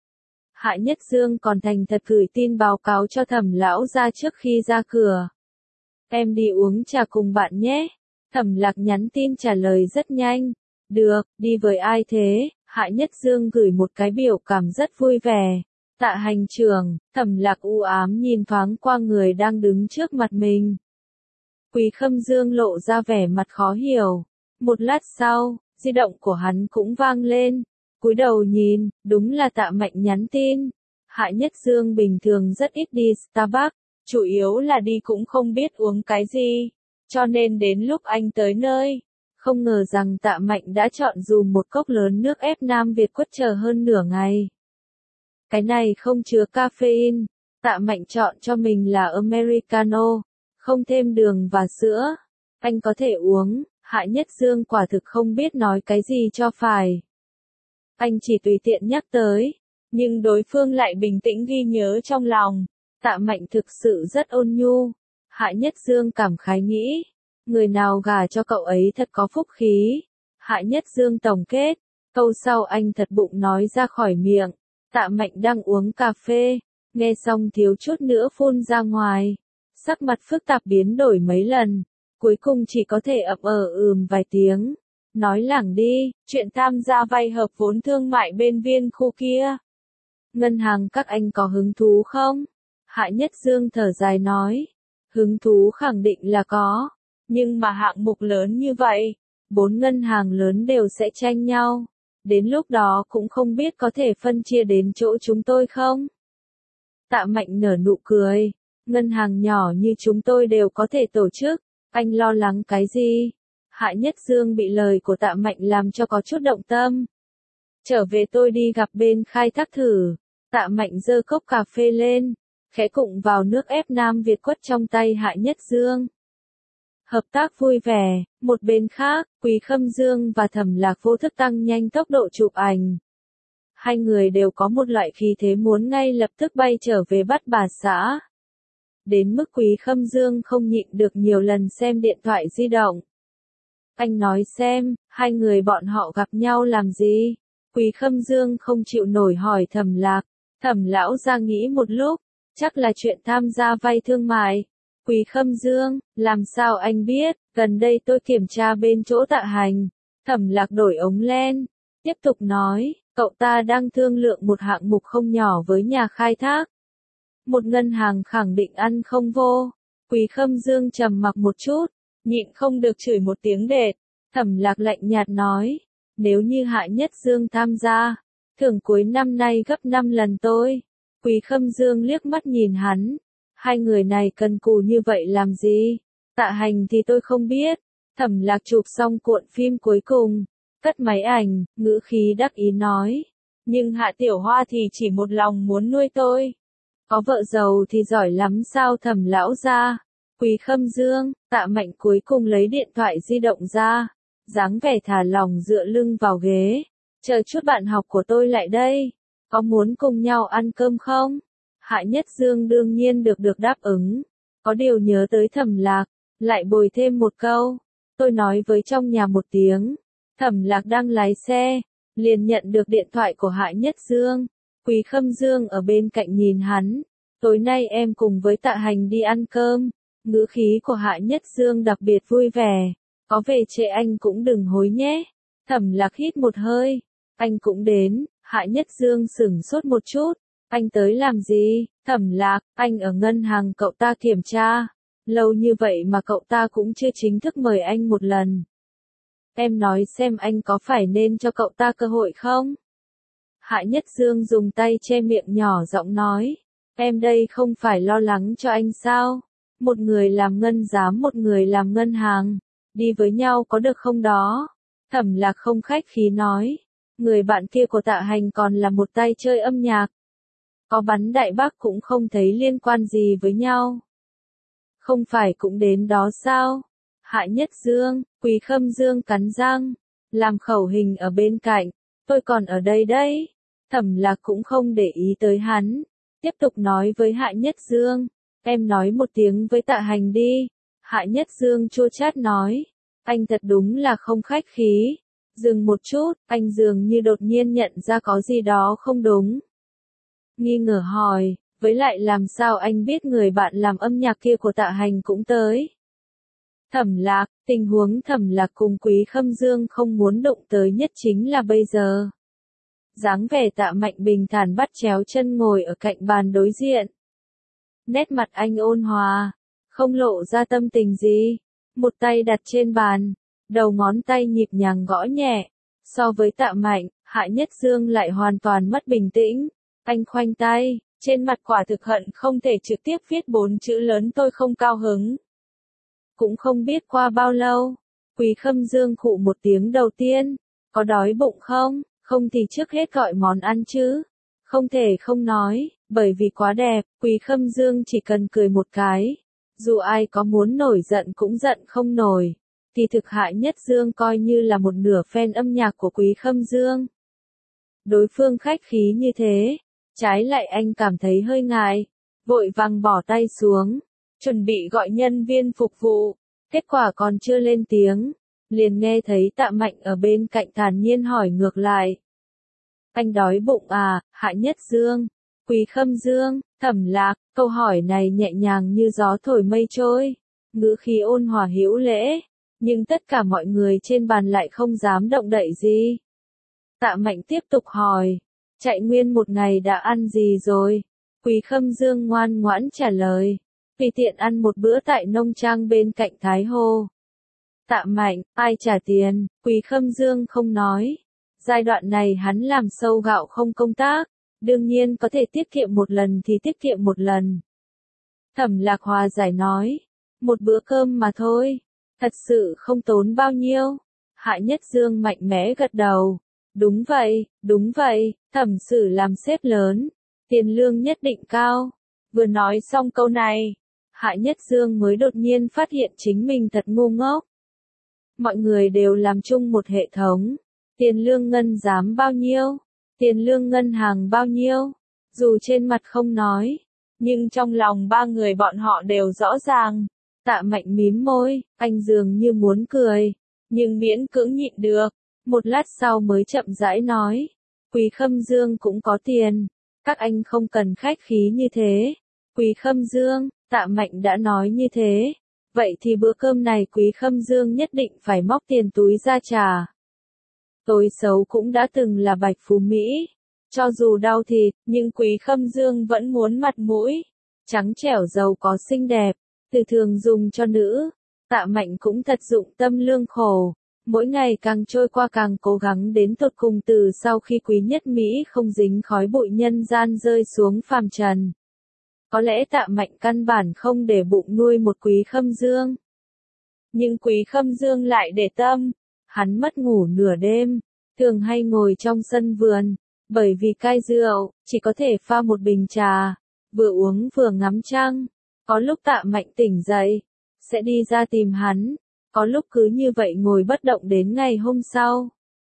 Hạ Nhất Dương còn thành thật gửi tin báo cáo cho Thẩm lão gia trước khi ra cửa. Em đi uống trà cùng bạn nhé. Thẩm Lạc nhắn tin trả lời rất nhanh. Được, đi với ai thế? Hạ Nhất Dương gửi một cái biểu cảm rất vui vẻ. Tạ hành trưởng. Thẩm Lạc u ám nhìn thoáng qua người đang đứng trước mặt mình. Quý Khâm Dương lộ ra vẻ mặt khó hiểu. Một lát sau, di động của hắn cũng vang lên. Cúi đầu nhìn, đúng là Tạ Mạnh nhắn tin. Hạ Nhất Dương bình thường rất ít đi Starbucks, chủ yếu là đi cũng không biết uống cái gì. Cho nên đến lúc anh tới nơi, không ngờ rằng Tạ Mạnh đã chọn dùng một cốc lớn nước ép Nam Việt quất chờ hơn nửa ngày. Cái này không chứa caffeine, Tạ Mạnh chọn cho mình là Americano, không thêm đường và sữa. Anh có thể uống, Hạ Nhất Dương quả thực không biết nói cái gì cho phải. Anh chỉ tùy tiện nhắc tới, nhưng đối phương lại bình tĩnh ghi nhớ trong lòng. Tạ Mạnh thực sự rất ôn nhu. Hạ Nhất Dương cảm khái nghĩ, người nào gả cho cậu ấy thật có phúc khí. Hạ Nhất Dương tổng kết, câu sau anh thật bụng nói ra khỏi miệng. Tạ Mạnh đang uống cà phê, nghe xong thiếu chút nữa phun ra ngoài. Sắc mặt phức tạp biến đổi mấy lần, cuối cùng chỉ có thể ậm ờ ừm vài tiếng. Nói lảng đi, chuyện tham gia vay hợp vốn thương mại bên Viên khu kia. Ngân hàng các anh có hứng thú không? Hạ Nhất Dương thở dài nói. Hứng thú khẳng định là có. Nhưng mà hạng mục lớn như vậy, bốn ngân hàng lớn đều sẽ tranh nhau. Đến lúc đó cũng không biết có thể phân chia đến chỗ chúng tôi không? Tạ Mạnh nở nụ cười. Ngân hàng nhỏ như chúng tôi đều có thể tổ chức. Anh lo lắng cái gì? Hạ Nhất Dương bị lời của Tạ Mạnh làm cho có chút động tâm. Trở về tôi đi gặp bên khai thác thử. Tạ Mạnh giơ cốc cà phê lên, khẽ cụng vào nước ép Nam Việt quất trong tay Hạ Nhất Dương. Hợp tác vui vẻ. Một bên khác, Quý Khâm Dương và Thẩm Lạc vô thức tăng nhanh tốc độ chụp ảnh. Hai người đều có một loại khí thế muốn ngay lập tức bay trở về bắt bà xã. Đến mức Quý Khâm Dương không nhịn được nhiều lần xem điện thoại di động. Anh nói xem, hai người bọn họ gặp nhau làm gì? Quý Khâm Dương không chịu nổi hỏi Thẩm Lạc. Thẩm lão ra nghĩ một lúc, chắc là chuyện tham gia vay thương mại. Quý Khâm Dương, làm sao anh biết? Gần đây tôi kiểm tra bên chỗ Tạ Hành. Thẩm Lạc đổi ống len, tiếp tục nói, cậu ta đang thương lượng một hạng mục không nhỏ với nhà khai thác. Một ngân hàng khẳng định ăn không vô. Quý Khâm Dương trầm mặc một chút, nhịn không được chửi một tiếng đệt. Thẩm Lạc lạnh nhạt nói, nếu như Hạ Nhất Dương tham gia, thưởng cuối năm nay gấp năm lần tôi. Quý Khâm Dương liếc mắt nhìn hắn. Hai người này cần cù như vậy làm gì? Tạ Hành thì tôi không biết. Thẩm Lạc chụp xong cuộn phim cuối cùng, cất máy ảnh, ngữ khí đắc ý nói. Nhưng Hạ Tiểu Hoa thì chỉ một lòng muốn nuôi tôi. Có vợ giàu thì giỏi lắm sao Thẩm lão ra? Quý Khâm Dương, Tạ Mạnh cuối cùng lấy điện thoại di động ra, dáng vẻ thả lỏng dựa lưng vào ghế. Chờ chút bạn học của tôi lại đây. Có muốn cùng nhau ăn cơm không? Hạ Nhất Dương đương nhiên được được đáp ứng. Có điều nhớ tới Thẩm Lạc, lại bồi thêm một câu. Tôi nói với trong nhà một tiếng. Thẩm Lạc đang lái xe, liền nhận được điện thoại của Hạ Nhất Dương. Quý Khâm Dương ở bên cạnh nhìn hắn. Tối nay em cùng với Tạ Hành đi ăn cơm. Ngữ khí của Hạ Nhất Dương đặc biệt vui vẻ. Có về trễ anh cũng đừng hối nhé. Thẩm Lạc hít một hơi. Anh cũng đến. Hạ Nhất Dương sửng sốt một chút. Anh tới làm gì? Thẩm Lạc, anh ở ngân hàng cậu ta kiểm tra. Lâu như vậy mà cậu ta cũng chưa chính thức mời anh một lần. Em nói xem anh có phải nên cho cậu ta cơ hội không? Hạ Nhất Dương dùng tay che miệng nhỏ giọng nói. Em đây không phải lo lắng cho anh sao? Một người làm ngân giám một người làm ngân hàng. Đi với nhau có được không đó? Thẩm Lạc không khách khí nói. người bạn kia của Tạ Hành còn là một tay chơi âm nhạc. Có bắn đại bác cũng không thấy liên quan gì với nhau. Không phải cũng đến đó sao? Hạ Nhất Dương, Quý Khâm Dương cắn răng, làm khẩu hình ở bên cạnh, tôi còn ở đây đấy. Thẩm Lạc cũng không để ý tới hắn, tiếp tục nói với Hạ Nhất Dương, em nói một tiếng với Tạ Hành đi. Hạ Nhất Dương chua chát nói, anh thật đúng là không khách khí. Dừng một chút, anh dường như đột nhiên nhận ra có gì đó không đúng. Nghi ngờ hỏi, với lại làm sao anh biết người bạn làm âm nhạc kia của Tạ Hành cũng tới? Thẩm Lạc, tình huống Thẩm Lạc cùng Quý Khâm Dương không muốn đụng tới nhất chính là bây giờ. Dáng vẻ Tạ Mạnh bình thản bắt chéo chân ngồi ở cạnh bàn đối diện. Nét mặt anh ôn hòa, không lộ ra tâm tình gì, một tay đặt trên bàn, đầu ngón tay nhịp nhàng gõ nhẹ. So với Tạ Mạnh, Hạ Nhất Dương lại hoàn toàn mất bình tĩnh. Anh khoanh tay, trên mặt quả thực hận không thể trực tiếp viết bốn chữ lớn tôi không cao hứng. Cũng không biết qua bao lâu, Quý Khâm Dương khụ một tiếng đầu tiên, có đói bụng không, không thì trước hết gọi món ăn chứ. Không thể không nói, bởi vì quá đẹp, Quý Khâm Dương chỉ cần cười một cái. Dù ai có muốn nổi giận cũng giận không nổi. Thì thực Hạ Nhất Dương coi như là một nửa fan âm nhạc của Quý Khâm Dương. Đối phương khách khí như thế, trái lại anh cảm thấy hơi ngại, vội vàng bỏ tay xuống, chuẩn bị gọi nhân viên phục vụ, kết quả còn chưa lên tiếng, liền nghe thấy Tạ Mạnh ở bên cạnh thản nhiên hỏi ngược lại. Anh đói bụng à? Hạ Nhất Dương, Quý Khâm Dương, Thẩm Lạc, câu hỏi này nhẹ nhàng như gió thổi mây trôi, ngữ khí ôn hòa hữu lễ, nhưng tất cả mọi người trên bàn lại không dám động đậy gì. Tạ Mạnh tiếp tục hỏi, chạy nguyên một ngày đã ăn gì rồi? Quý Khâm Dương ngoan ngoãn trả lời, tùy tiện ăn một bữa tại nông trang bên cạnh Thái Hồ. Tạ Mạnh, ai trả tiền? Quý Khâm Dương không nói. Giai đoạn này hắn làm sâu gạo không công tác, đương nhiên có thể tiết kiệm một lần thì tiết kiệm một lần. Thẩm Lạc hòa giải nói, một bữa cơm mà thôi, thật sự không tốn bao nhiêu. Hạ Nhất Dương mạnh mẽ gật đầu. Đúng vậy, đúng vậy, Thẩm Sử làm sếp lớn, tiền lương nhất định cao. Vừa nói xong câu này, Hạ Nhất Dương mới đột nhiên phát hiện chính mình thật ngu ngốc. Mọi người đều làm chung một hệ thống. Tiền lương ngân giám bao nhiêu? Tiền lương ngân hàng bao nhiêu? Dù trên mặt không nói, nhưng trong lòng ba người bọn họ đều rõ ràng. Tạ Mạnh mím môi, anh dường như muốn cười, nhưng miễn cưỡng nhịn được. Một lát sau mới chậm rãi nói, Quý Khâm Dương cũng có tiền, các anh không cần khách khí như thế. Quý Khâm Dương, Tạ Mạnh đã nói như thế, vậy thì bữa cơm này Quý Khâm Dương nhất định phải móc tiền túi ra trả. Tôi xấu cũng đã từng là Bạch Phú Mỹ, cho dù đau thịt, nhưng Quý Khâm Dương vẫn muốn mặt mũi, trắng trẻo giàu có xinh đẹp, từ thường dùng cho nữ. Tạ Mạnh cũng thật dụng tâm lương khổ. Mỗi ngày càng trôi qua càng cố gắng đến tột cùng từ sau khi Quý Nhất Mỹ không dính khói bụi nhân gian rơi xuống phàm trần. Có lẽ Tạ Mạnh căn bản không để bụng nuôi một Quý Khâm Dương. Nhưng Quý Khâm Dương lại để tâm, hắn mất ngủ nửa đêm, thường hay ngồi trong sân vườn, bởi vì cai rượu, chỉ có thể pha một bình trà, vừa uống vừa ngắm trăng. Có lúc Tạ Mạnh tỉnh dậy, sẽ đi ra tìm hắn. Có lúc cứ như vậy ngồi bất động đến ngày hôm sau.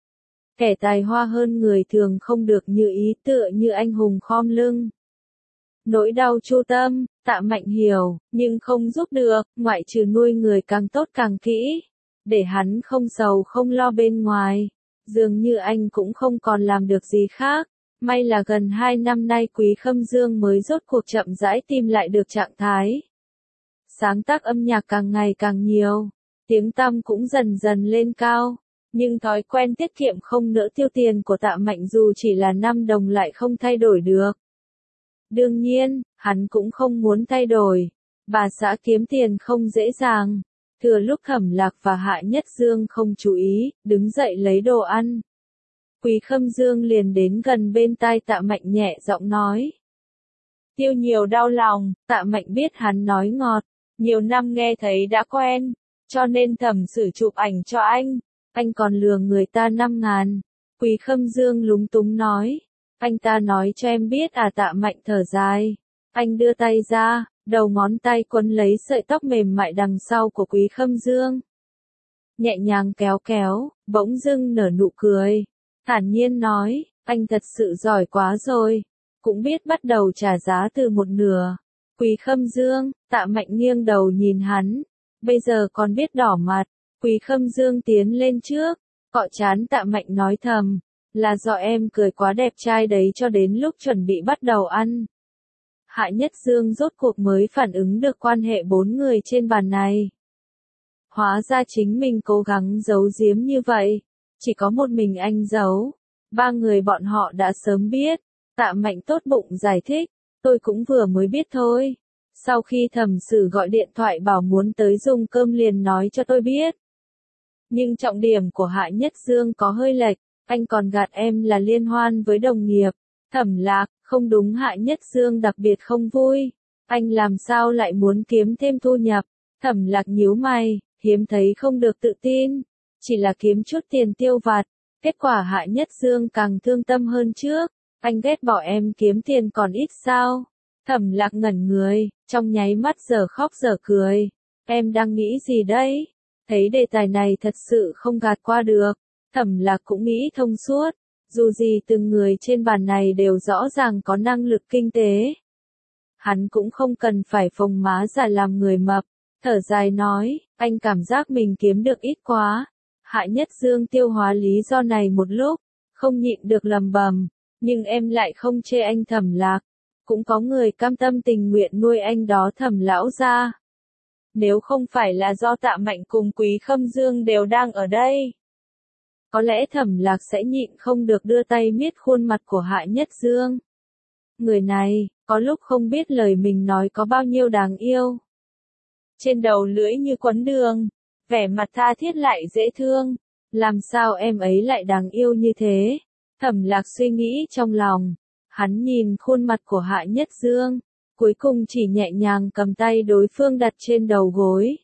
Kẻ tài hoa hơn người thường không được như ý tựa như anh hùng khom lưng. Nỗi đau chu tâm, Tạ Mạnh hiểu, nhưng không giúp được, ngoại trừ nuôi người càng tốt càng kỹ. Để hắn không sầu không lo bên ngoài. Dường như anh cũng không còn làm được gì khác. May là gần hai năm nay Quý Khâm Dương mới rốt cuộc chậm rãi tìm lại được trạng thái. Sáng tác âm nhạc càng ngày càng nhiều. Tiếng tăm cũng dần dần lên cao, nhưng thói quen tiết kiệm không nỡ tiêu tiền của Tạ Mạnh dù chỉ là năm đồng lại không thay đổi được. Đương nhiên, hắn cũng không muốn thay đổi. Bà xã kiếm tiền không dễ dàng. Thừa lúc Thẩm Lạc và Hạ Nhất Dương không chú ý, đứng dậy lấy đồ ăn. Quý Khâm Dương liền đến gần bên tai Tạ Mạnh nhẹ giọng nói. Tiêu nhiều đau lòng, Tạ Mạnh biết hắn nói ngọt, nhiều năm nghe thấy đã quen. Cho nên Thẩm Sử chụp ảnh cho anh, anh còn lừa người ta năm ngàn. Quý Khâm Dương lúng túng nói. Anh ta nói cho em biết à? Tạ Mạnh thở dài. Anh đưa tay ra, đầu ngón tay quấn lấy sợi tóc mềm mại đằng sau của Quý Khâm Dương. Nhẹ nhàng kéo kéo, bỗng dưng nở nụ cười. Thản nhiên nói, anh thật sự giỏi quá rồi. Cũng biết bắt đầu trả giá từ một nửa. Quý Khâm Dương, Tạ Mạnh nghiêng đầu nhìn hắn. Bây giờ còn biết đỏ mặt. Quý Khâm Dương tiến lên trước, cọ trán Tạ Mạnh nói thầm. Là do em cười quá đẹp trai đấy cho đến lúc chuẩn bị bắt đầu ăn. Hạ Nhất Dương rốt cuộc mới phản ứng được quan hệ bốn người trên bàn này. Hóa ra chính mình cố gắng giấu giếm như vậy. Chỉ có một mình anh giấu. Ba người bọn họ đã sớm biết. Tạ Mạnh tốt bụng giải thích. Tôi cũng vừa mới biết thôi. Sau khi Thẩm Sử gọi điện thoại bảo muốn tới dùng cơm liền nói cho tôi biết. Nhưng trọng điểm của Hạ Nhất Dương có hơi lệch. Anh còn gạt em là liên hoan với đồng nghiệp. Thẩm Lạc, không đúng. Hạ Nhất Dương đặc biệt không vui. Anh làm sao lại muốn kiếm thêm thu nhập? Thẩm Lạc nhíu mày, hiếm thấy không được tự tin. Chỉ là kiếm chút tiền tiêu vặt. Kết quả Hạ Nhất Dương càng thương tâm hơn trước. Anh ghét bỏ em kiếm tiền còn ít sao? Thẩm Lạc ngẩn người, trong nháy mắt giờ khóc giờ cười. Em đang nghĩ gì đấy? Thấy đề tài này thật sự không gạt qua được. Thẩm Lạc cũng nghĩ thông suốt. Dù gì từng người trên bàn này đều rõ ràng có năng lực kinh tế. Hắn cũng không cần phải phồng má giả làm người mập. Thở dài nói, anh cảm giác mình kiếm được ít quá. Hạ Nhất Dương tiêu hóa lý do này một lúc, không nhịn được lầm bầm. Nhưng em lại không chê anh Thẩm Lạc. Cũng có người cam tâm tình nguyện nuôi anh đó Thẩm lão gia. Nếu không phải là do Tạ Mạnh cùng Quý Khâm Dương đều đang ở đây. Có lẽ Thẩm Lạc sẽ nhịn không được đưa tay miết khuôn mặt của Hạ Nhất Dương. Người này, có lúc không biết lời mình nói có bao nhiêu đáng yêu. Trên đầu lưỡi như quấn đường, vẻ mặt tha thiết lại dễ thương. Làm sao em ấy lại đáng yêu như thế? Thẩm Lạc suy nghĩ trong lòng. Hắn nhìn khuôn mặt của Hạ Nhất Dương, cuối cùng chỉ nhẹ nhàng cầm tay đối phương đặt trên đầu gối.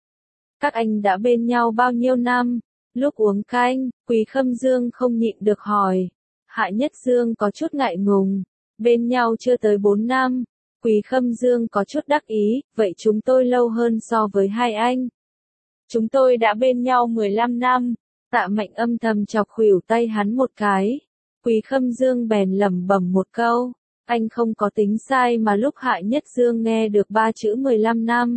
Các anh đã bên nhau bao nhiêu năm? Lúc uống canh, Quý Khâm Dương không nhịn được hỏi. Hạ Nhất Dương có chút ngại ngùng. Bên nhau chưa tới bốn năm. Quý Khâm Dương có chút đắc ý. Vậy chúng tôi lâu hơn so với hai anh. Chúng tôi đã bên nhau mười lăm năm. Tạ Mạnh âm thầm chọc khuỷu tay hắn một cái. Quý Khâm Dương bèn lẩm bẩm một câu. Anh không có tính sai mà lúc Hạ Nhất Dương nghe được ba chữ mười lăm năm.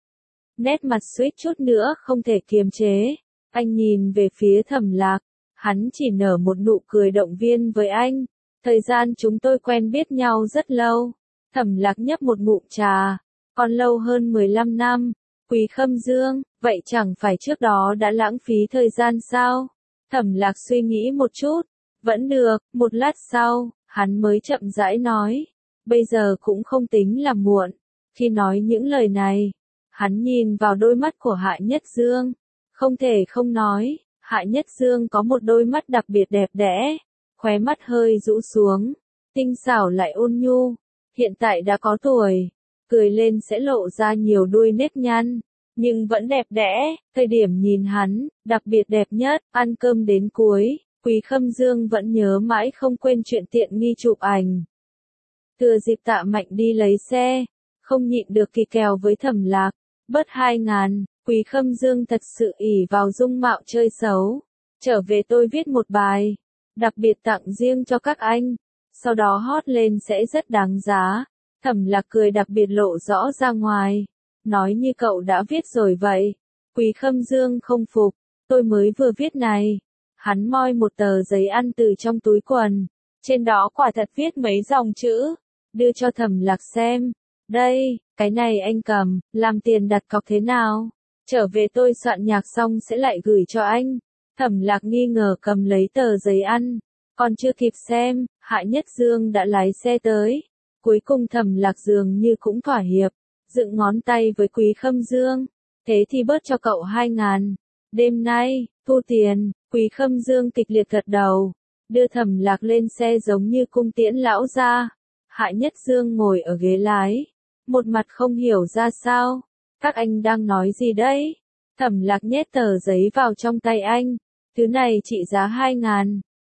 Nét mặt suýt chút nữa không thể kiềm chế. Anh nhìn về phía Thẩm Lạc. Hắn chỉ nở một nụ cười động viên với anh. Thời gian chúng tôi quen biết nhau rất lâu. Thẩm Lạc nhấp một ngụm trà. Còn lâu hơn mười lăm năm. Quý Khâm Dương, vậy chẳng phải trước đó đã lãng phí thời gian sao? Thẩm Lạc suy nghĩ một chút. Vẫn được, một lát sau, hắn mới chậm rãi nói. Bây giờ cũng không tính là muộn. Khi nói những lời này, hắn nhìn vào đôi mắt của Hạ Nhất Dương. Không thể không nói, Hạ Nhất Dương có một đôi mắt đặc biệt đẹp đẽ. Khóe mắt hơi rũ xuống, tinh xảo lại ôn nhu. Hiện tại đã có tuổi, cười lên sẽ lộ ra nhiều đuôi nếp nhăn. Nhưng vẫn đẹp đẽ, thời điểm nhìn hắn, đặc biệt đẹp nhất, ăn cơm đến cuối. Quý Khâm Dương vẫn nhớ mãi không quên chuyện tiện nghi chụp ảnh. Thừa dịp Tạ Mạnh đi lấy xe, không nhịn được kỳ kèo với Thẩm Lạc. Bớt hai ngàn, Quý Khâm Dương thật sự ỷ vào dung mạo chơi xấu. Trở về tôi viết một bài, đặc biệt tặng riêng cho các anh. Sau đó hot lên sẽ rất đáng giá. Thẩm Lạc cười đặc biệt lộ rõ ra ngoài. Nói như cậu đã viết rồi vậy. Quý Khâm Dương không phục. Tôi mới vừa viết này. Hắn moi một tờ giấy ăn từ trong túi quần. Trên đó quả thật viết mấy dòng chữ. Đưa cho Thẩm Lạc xem. Đây, cái này anh cầm, làm tiền đặt cọc thế nào? Trở về tôi soạn nhạc xong sẽ lại gửi cho anh. Thẩm Lạc nghi ngờ cầm lấy tờ giấy ăn. Còn chưa kịp xem, Hạ Nhất Dương đã lái xe tới. Cuối cùng Thẩm Lạc dường như cũng thỏa hiệp. Dựng ngón tay với Quý Khâm Dương. Thế thì bớt cho cậu hai ngàn. Đêm nay, thu tiền. Quý Khâm Dương kịch liệt gật đầu. Đưa Thẩm Lạc lên xe giống như cung tiễn lão gia. Hạ Nhất Dương ngồi ở ghế lái. Một mặt không hiểu ra sao. Các anh đang nói gì đấy? Thẩm Lạc nhét tờ giấy vào trong tay anh. Thứ này trị giá hai ngàn.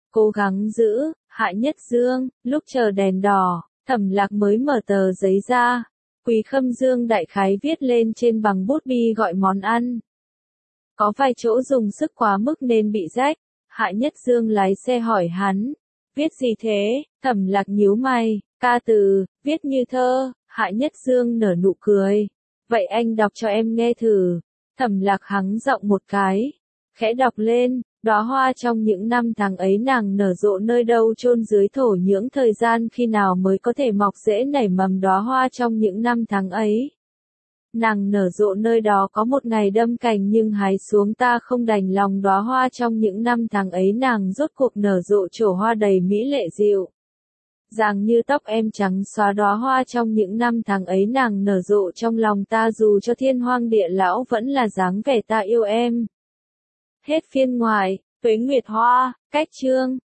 Cố gắng giữ, Hạ Nhất Dương, lúc chờ đèn đỏ, Thẩm Lạc mới mở tờ giấy ra. Quý Khâm Dương đại khái viết lên trên bằng bút bi gọi món ăn. Có vài chỗ dùng sức quá mức nên bị rách. Hạ Nhất Dương lái xe hỏi hắn. Viết gì thế? Thẩm Lạc nhíu mày. Ca từ, viết như thơ. Hạ Nhất Dương nở nụ cười. Vậy anh đọc cho em nghe thử. Thẩm Lạc hắng giọng một cái. Khẽ đọc lên. Đóa hoa trong những năm tháng ấy nàng nở rộ nơi đâu chôn dưới thổ nhưỡng thời gian khi nào mới có thể mọc rễ nảy mầm đóa hoa trong những năm tháng ấy. Nàng nở rộ nơi đó có một ngày đâm cành nhưng hái xuống ta không đành lòng đóa hoa trong những năm tháng ấy nàng rốt cuộc nở rộ trổ hoa đầy mỹ lệ dịu. Dàng như tóc em trắng xóa đóa hoa trong những năm tháng ấy nàng nở rộ trong lòng ta dù cho thiên hoang địa lão vẫn là dáng vẻ ta yêu em. Hết phiên ngoại, Tuế Nguyệt Hoa, cách chương.